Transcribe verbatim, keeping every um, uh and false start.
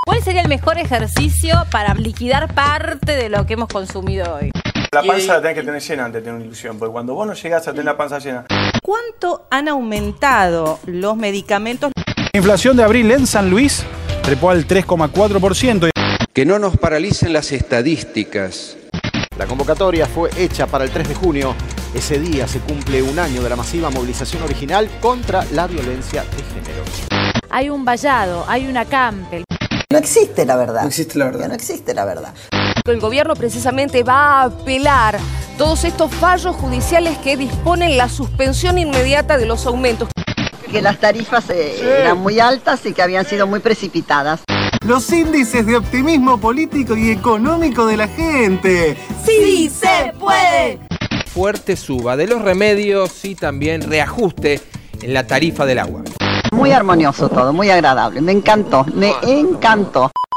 ¿Cuál sería el mejor ejercicio para liquidar parte de lo que hemos consumido hoy? La panza la tenés que tener llena antes de tener una ilusión, porque cuando vos no llegás a tener la panza llena. ¿Cuánto han aumentado los medicamentos? La inflación de abril en San Luis trepó al tres coma cuatro por ciento. Que no nos paralicen las estadísticas. La convocatoria fue hecha para el tres de junio. Ese día se cumple un año de la masiva movilización original contra la violencia de género. Hay un vallado, hay una Campbell. No existe la verdad. No existe la verdad. No existe la verdad. El gobierno precisamente va a apelar todos estos fallos judiciales que disponen la suspensión inmediata de los aumentos. Que las tarifas eh, sí. eran muy altas y que habían sido muy precipitadas. Los índices de optimismo político y económico de la gente. ¡Sí se puede! Fuerte suba de los remedios y también reajuste en la tarifa del agua. Muy armonioso todo, muy agradable. Me encantó, me encantó.